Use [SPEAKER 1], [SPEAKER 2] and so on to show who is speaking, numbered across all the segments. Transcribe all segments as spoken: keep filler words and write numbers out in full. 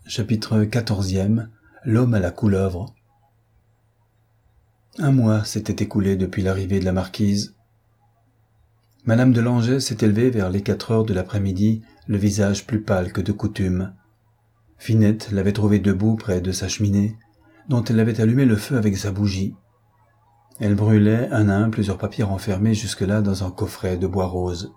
[SPEAKER 1] Chapitre quatorzième. L'homme à la couleuvre. Un mois s'était écoulé depuis l'arrivée de la marquise. Madame de Langeais s'était levée vers les quatre heures de l'après-midi, le visage plus pâle que de coutume. Finette l'avait trouvée debout près de sa cheminée, dont elle avait allumé le feu avec sa bougie. Elle brûlait un à un plusieurs papiers renfermés jusque-là dans un coffret de bois rose.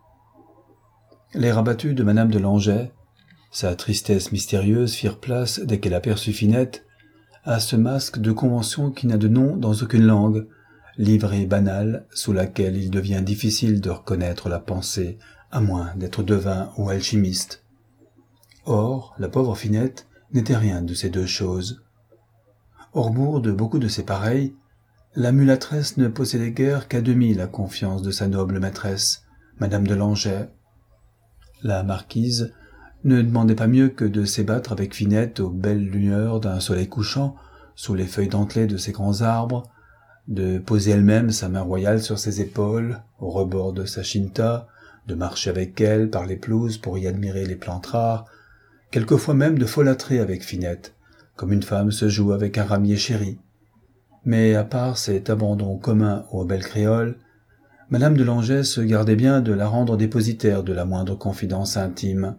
[SPEAKER 1] Les rabattus de Madame de Langeais, sa tristesse mystérieuse, firent place, dès qu'elle aperçut Finette, à ce masque de convention qui n'a de nom dans aucune langue, livrée banale sous laquelle il devient difficile de reconnaître la pensée, à moins d'être devin ou alchimiste. Or, la pauvre Finette n'était rien de ces deux choses. Au rebours de beaucoup de ses pareils, la mulâtresse ne possédait guère qu'à demi la confiance de sa noble maîtresse, Madame de Langeais. La marquise ne demandait pas mieux que de s'ébattre avec Finette aux belles lueurs d'un soleil couchant, sous les feuilles dentelées de ses grands arbres, de poser elle-même sa main royale sur ses épaules, au rebord de sa chinta, de marcher avec elle par les pelouses pour y admirer les plantes rares, quelquefois même de folâtrer avec Finette, comme une femme se joue avec un ramier chéri. Mais à part cet abandon commun aux belles créoles, Madame de Langeais se gardait bien de la rendre dépositaire de la moindre confidence intime.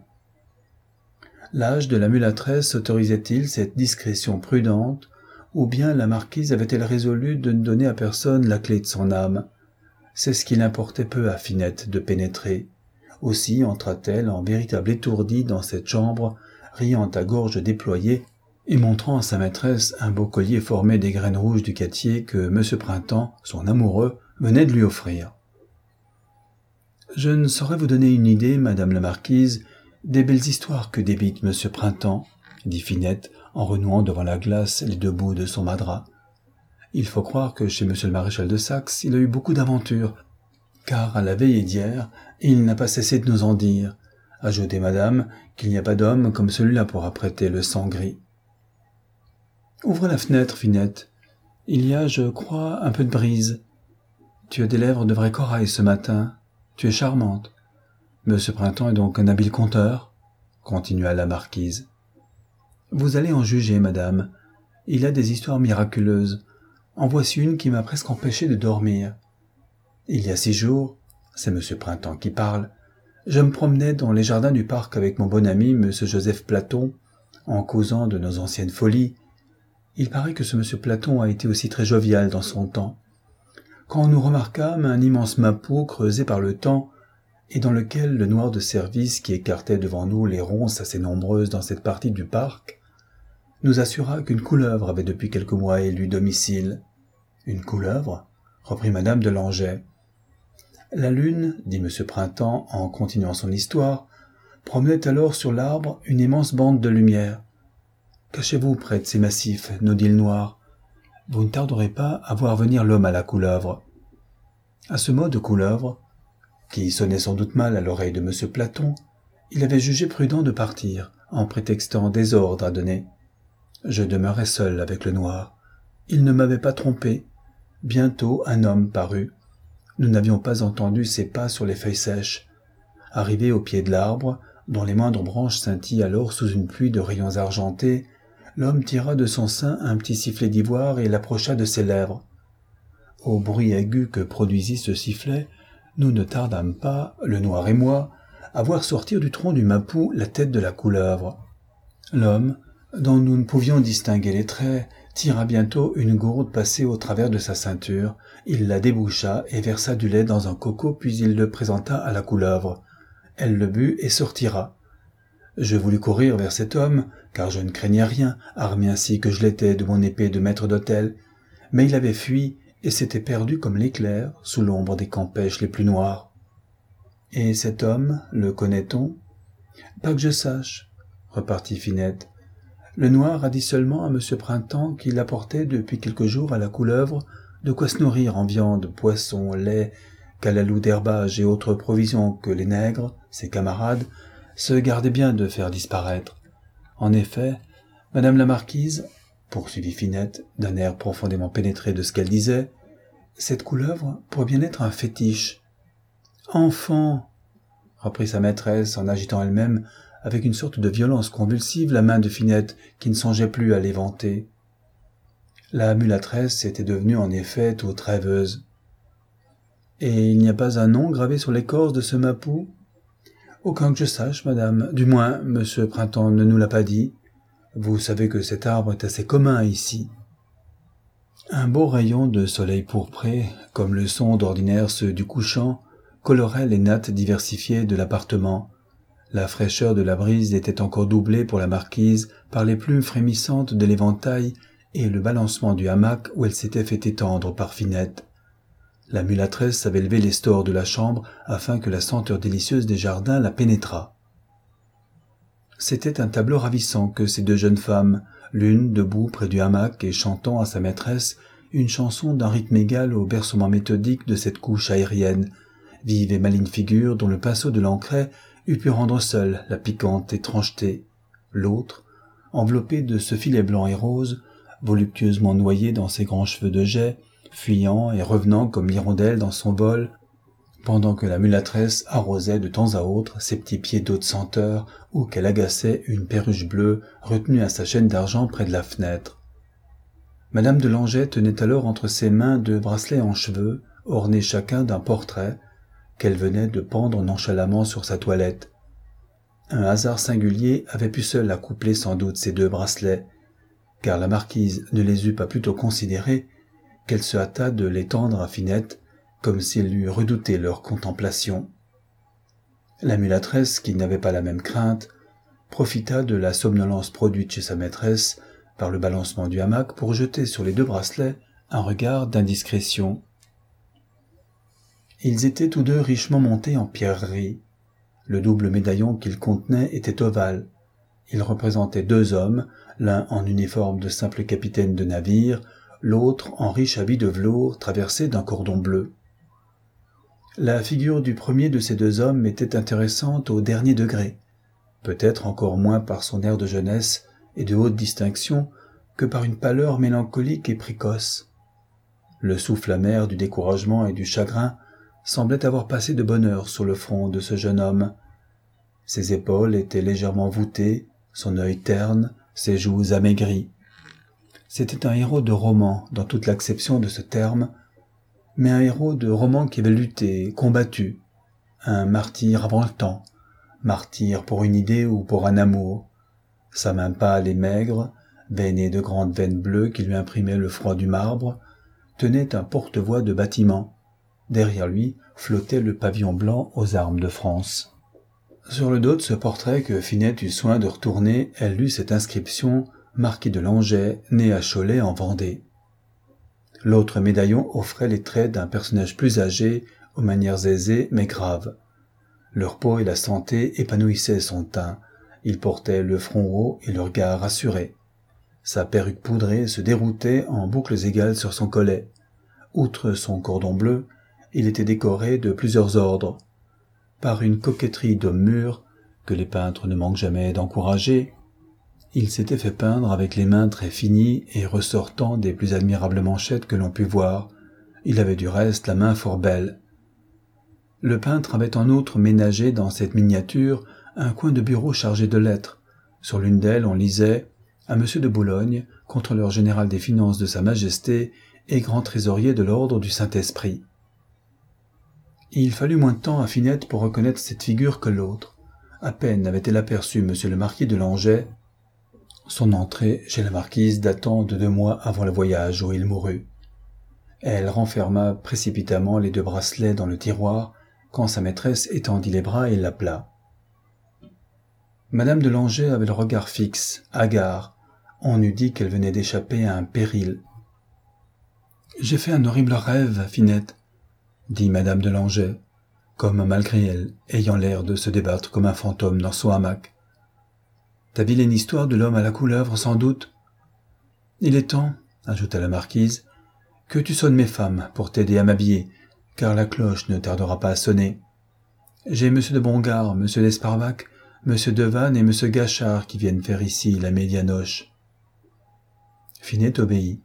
[SPEAKER 1] L'âge de la mulâtresse autorisait-il cette discrétion prudente, ou bien la marquise avait-elle résolu de ne donner à personne la clé de son âme? C'est ce qu'il importait peu à Finette de pénétrer. Aussi entra-t-elle en véritable étourdie dans cette chambre, riant à gorge déployée et montrant à sa maîtresse un beau collier formé des graines rouges du cattier que Monsieur Printemps, son amoureux, venait de lui offrir. « Je ne saurais vous donner une idée, madame la marquise, des belles histoires que débite Monsieur Printemps, dit Finette, en renouant devant la glace les deux bouts de son madras. Il faut croire que chez Monsieur le maréchal de Saxe, il a eu beaucoup d'aventures, car à la veillée d'hier, il n'a pas cessé de nous en dire. Ajoutez, madame, qu'il n'y a pas d'homme comme celui-là pour apprêter le sang gris. Ouvre la fenêtre, Finette. Il y a, je crois, un peu de brise. Tu as des lèvres de vrai corail ce matin. Tu es charmante. Monsieur Printemps est donc un habile conteur, continua la marquise. Vous allez en juger, madame. Il a des histoires miraculeuses. En voici une qui m'a presque empêché de dormir. Il y a six jours, c'est Monsieur Printemps qui parle, je me promenais dans les jardins du parc avec mon bon ami Monsieur Joseph Platon, en causant de nos anciennes folies. Il paraît que ce Monsieur Platon a été aussi très jovial dans son temps. Quand nous remarquâmes un immense mappot creusé par le temps, et dans lequel le noir de service qui écartait devant nous les ronces assez nombreuses dans cette partie du parc, nous assura qu'une couleuvre avait depuis quelques mois élu domicile. « Une couleuvre ?» reprit Madame de Langeais. « La lune, dit Monsieur Printemps en continuant son histoire, promenait alors sur l'arbre une immense bande de lumière. Cachez-vous près de ces massifs, nodilles noirs. Vous ne tarderez pas à voir venir l'homme à la couleuvre. » À ce mot de couleuvre, qui sonnait sans doute mal à l'oreille de Monsieur Platon, il avait jugé prudent de partir, en prétextant des ordres à donner. Je demeurai seul avec le noir. Il ne m'avait pas trompé. Bientôt un homme parut. Nous n'avions pas entendu ses pas sur les feuilles sèches. Arrivé au pied de l'arbre, dont les moindres branches scintillent alors sous une pluie de rayons argentés, l'homme tira de son sein un petit sifflet d'ivoire et l'approcha de ses lèvres. Au bruit aigu que produisit ce sifflet, nous ne tardâmes pas, le noir et moi, à voir sortir du tronc du mappot la tête de la couleuvre. L'homme, dont nous ne pouvions distinguer les traits, tira bientôt une gourde passée au travers de sa ceinture, il la déboucha et versa du lait dans un coco, puis il le présenta à la couleuvre. Elle le but et sortira. Je voulus courir vers cet homme, car je ne craignais rien, armé ainsi que je l'étais de mon épée de maître d'hôtel, mais il avait fui et s'était perdu comme l'éclair sous l'ombre des campèches les plus noires. Et cet homme, le connaît-on? Pas que je sache, repartit Finette. Le noir a dit seulement à Monsieur Printemps qu'il apportait depuis quelques jours à la couleuvre de quoi se nourrir en viande, poisson, lait, calalou d'herbage et autres provisions que les nègres, ses camarades, se gardaient bien de faire disparaître. En effet, Madame la marquise, poursuivit Finette, d'un air profondément pénétré de ce qu'elle disait, cette couleuvre pourrait bien être un fétiche. « Enfant !» reprit sa maîtresse en agitant elle-même avec une sorte de violence convulsive la main de Finette qui ne songeait plus à l'éventer. La mulâtresse était devenue en effet toute rêveuse. « Et il n'y a pas un nom gravé sur l'écorce de ce mapou ?»« Aucun que je sache, madame. Du moins, monsieur Printemps ne nous l'a pas dit. Vous savez que cet arbre est assez commun ici. » Un beau rayon de soleil pourpré, comme le sont d'ordinaire ceux du couchant, colorait les nattes diversifiées de l'appartement. La fraîcheur de la brise était encore doublée pour la marquise par les plumes frémissantes de l'éventail et le balancement du hamac où elle s'était fait étendre par Finette. La mulâtresse avait levé les stores de la chambre afin que la senteur délicieuse des jardins la pénétrât. C'était un tableau ravissant que ces deux jeunes femmes, l'une debout près du hamac et chantant à sa maîtresse une chanson d'un rythme égal au bercement méthodique de cette couche aérienne, vive et maligne figure dont le pinceau de l'ancret eût pu rendre seul la piquante étrangeté. L'autre, enveloppée de ce filet blanc et rose, voluptueusement noyée dans ses grands cheveux de jais, fuyant et revenant comme l'hirondelle dans son vol, pendant que la mulâtresse arrosait de temps à autre ses petits pieds d'eau de senteur ou qu'elle agaçait une perruche bleue retenue à sa chaîne d'argent près de la fenêtre. Madame de Langeais tenait alors entre ses mains deux bracelets en cheveux, ornés chacun d'un portrait, qu'elle venait de pendre nonchalamment sur sa toilette. Un hasard singulier avait pu seul accoupler sans doute ces deux bracelets, car la marquise ne les eût pas plutôt considérés qu'elle se hâta de les tendre à Finette, comme s'il eût redouté leur contemplation. La mulâtresse, qui n'avait pas la même crainte, profita de la somnolence produite chez sa maîtresse par le balancement du hamac pour jeter sur les deux bracelets un regard d'indiscrétion. Ils étaient tous deux richement montés en pierreries. Le double médaillon qu'ils contenaient était ovale. Il représentait deux hommes, l'un en uniforme de simple capitaine de navire, l'autre en riche habit de velours traversé d'un cordon bleu. La figure du premier de ces deux hommes était intéressante au dernier degré, peut-être encore moins par son air de jeunesse et de haute distinction que par une pâleur mélancolique et précoce. Le souffle amer du découragement et du chagrin semblait avoir passé de bonne heure sur le front de ce jeune homme. Ses épaules étaient légèrement voûtées, son œil terne, ses joues amaigries. C'était un héros de roman dans toute l'acception de ce terme, mais un héros de roman qui avait lutté, combattu, un martyr avant le temps, martyr pour une idée ou pour un amour. Sa main pâle et maigre, veinée de grandes veines bleues qui lui imprimaient le froid du marbre, tenait un porte-voix de bâtiment. Derrière lui flottait le pavillon blanc aux armes de France. Sur le dos de ce portrait que Finette eut soin de retourner, elle lut cette inscription « Marquis de Langeais, né à Cholet en Vendée ». L'autre médaillon offrait les traits d'un personnage plus âgé, aux manières aisées mais graves. Le repos et la santé épanouissaient son teint. Il portait le front haut et le regard rassuré. Sa perruque poudrée se déroutait en boucles égales sur son collet. Outre son cordon bleu, il était décoré de plusieurs ordres. Par une coquetterie d'homme mûr, que les peintres ne manquent jamais d'encourager, il s'était fait peindre avec les mains très finies et ressortant des plus admirables manchettes que l'on pût voir. Il avait du reste la main fort belle. Le peintre avait en outre ménagé dans cette miniature un coin de bureau chargé de lettres. Sur l'une d'elles, on lisait « À Monsieur de Boulogne, contrôleur général des finances de Sa Majesté et grand trésorier de l'ordre du Saint-Esprit ». Il fallut moins de temps à Finette pour reconnaître cette figure que l'autre. À peine avait-elle aperçu Monsieur le marquis de Langeais, son entrée chez la marquise datant de deux mois avant le voyage où il mourut. Elle renferma précipitamment les deux bracelets dans le tiroir quand sa maîtresse étendit les bras et l'appela. Madame de Langeais avait le regard fixe, hagard. On eût dit qu'elle venait d'échapper à un péril. « J'ai fait un horrible rêve, Finette, » dit Madame de Langeais, comme malgré elle, ayant l'air de se débattre comme un fantôme dans son hamac. « Ta vilaine histoire de l'homme à la couleuvre, sans doute. »« Il est temps, » ajouta la marquise, « que tu sonnes mes femmes pour t'aider à m'habiller, car la cloche ne tardera pas à sonner. J'ai Monsieur de Bongard, Monsieur d'Esparvac, Monsieur Devanne et Monsieur Gachard qui viennent faire ici la médianoche. » Finette obéit.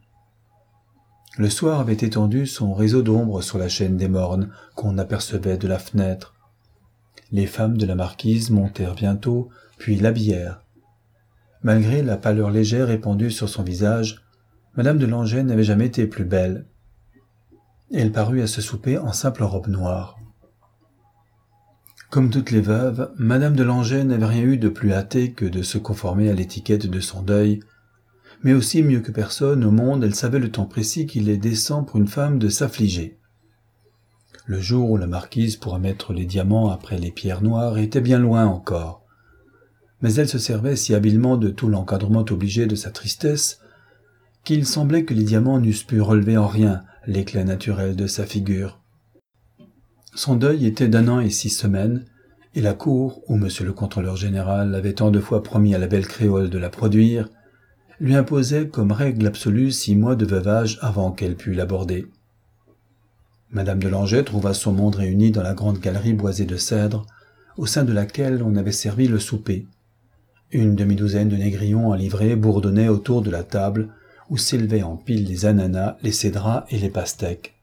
[SPEAKER 1] Le soir avait étendu son réseau d'ombre sur la chaîne des Mornes qu'on apercevait de la fenêtre. Les femmes de la marquise montèrent bientôt puis l'habillèrent. Malgré la pâleur légère répandue sur son visage, madame de Langeais n'avait jamais été plus belle. Elle parut à ce souper en simple robe noire. Comme toutes les veuves, madame de Langeais n'avait rien eu de plus hâté que de se conformer à l'étiquette de son deuil, mais aussi mieux que personne au monde, elle savait le temps précis qu'il est décent pour une femme de s'affliger. Le jour où la marquise pourra mettre les diamants après les pierres noires était bien loin encore, mais elle se servait si habilement de tout l'encadrement obligé de sa tristesse qu'il semblait que les diamants n'eussent pu relever en rien l'éclat naturel de sa figure. Son deuil était d'un an et six semaines, et la cour, où monsieur le contrôleur général avait tant de fois promis à la belle créole de la produire, lui imposait comme règle absolue six mois de veuvage avant qu'elle pût l'aborder. Madame de Langeais trouva son monde réuni dans la grande galerie boisée de cèdre, au sein de laquelle on avait servi le souper. Une demi-douzaine de négrillons en livrée bourdonnaient autour de la table, où s'élevaient en piles les ananas, les cédrats et les pastèques.